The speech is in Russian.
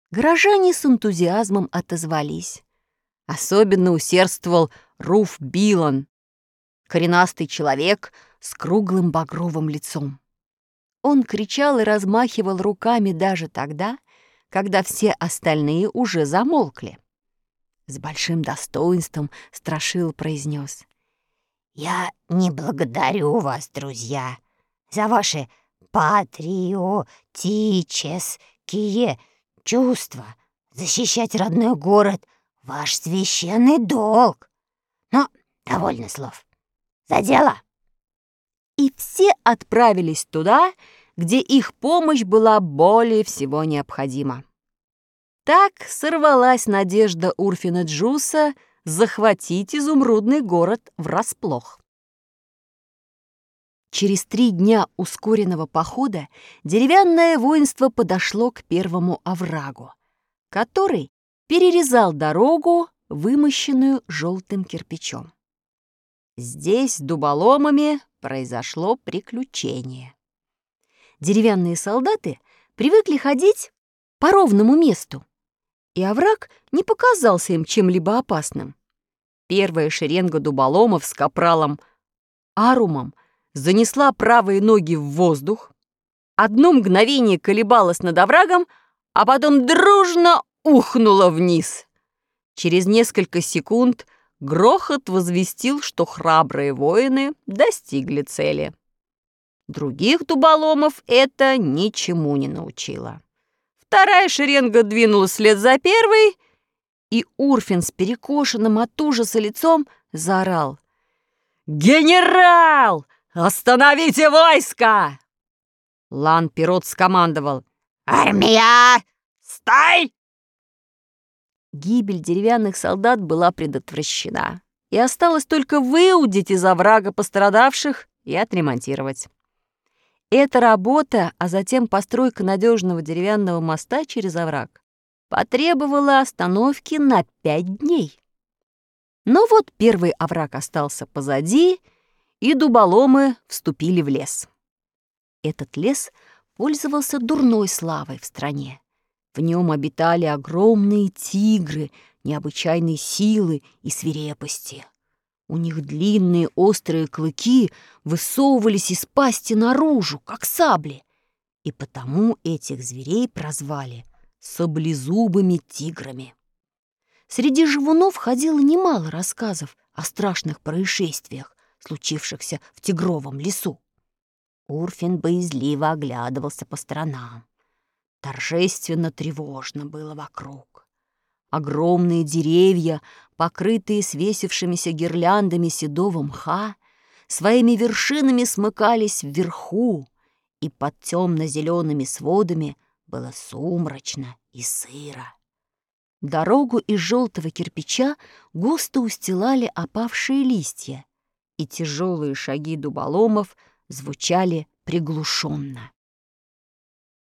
Горожане с энтузиазмом отозвались. Особенно усердствовал Руф Билан, коренастый человек с круглым багровым лицом. Он кричал и размахивал руками даже тогда, когда все остальные уже замолкли. С большим достоинством Страшил произнес: «Я не благодарю вас, друзья, за ваши патриотические чувства. Защищать родной город — ваш священный долг. Но довольно слов. За дело!» И все отправились туда, где их помощь была более всего необходима. Так сорвалась надежда Урфина Джуса захватить изумрудный город врасплох. Через 3 дня ускоренного похода деревянное воинство подошло к первому оврагу, который перерезал дорогу, вымощенную желтым кирпичом. Здесь с дуболомами произошло приключение. Деревянные солдаты привыкли ходить по ровному месту, и овраг не показался им чем-либо опасным. Первая шеренга дуболомов с капралом Арумом занесла правые ноги в воздух, одно мгновение колебалась над оврагом, а потом дружно ухнула вниз. Через несколько секунд грохот возвестил, что храбрые воины достигли цели. Других дуболомов это ничему не научило. Вторая шеренга двинулась вслед за первой, и Урфин с перекошенным от ужаса лицом заорал: «Генерал! Остановите войско!» Лан-Пирот скомандовал: «Армия! Стой!» Гибель деревянных солдат была предотвращена, и осталось только выудить из оврага пострадавших и отремонтировать. Эта работа, а затем постройка надежного деревянного моста через овраг потребовала остановки на 5 дней. Но вот первый овраг остался позади, и дуболомы вступили в лес. Этот лес пользовался дурной славой в стране. В нем обитали огромные тигры необычайной силы и свирепости. У них длинные острые клыки высовывались из пасти наружу, как сабли, и потому этих зверей прозвали саблезубыми тиграми. Среди живунов ходило немало рассказов о страшных происшествиях, случившихся в тигровом лесу. Урфин боязливо оглядывался по сторонам. Торжественно тревожно было вокруг. Огромные деревья, покрытые свесившимися гирляндами седого мха, своими вершинами смыкались вверху, и под темно-зелеными сводами было сумрачно и сыро. Дорогу из желтого кирпича густо устилали опавшие листья, и тяжелые шаги дуболомов звучали приглушенно.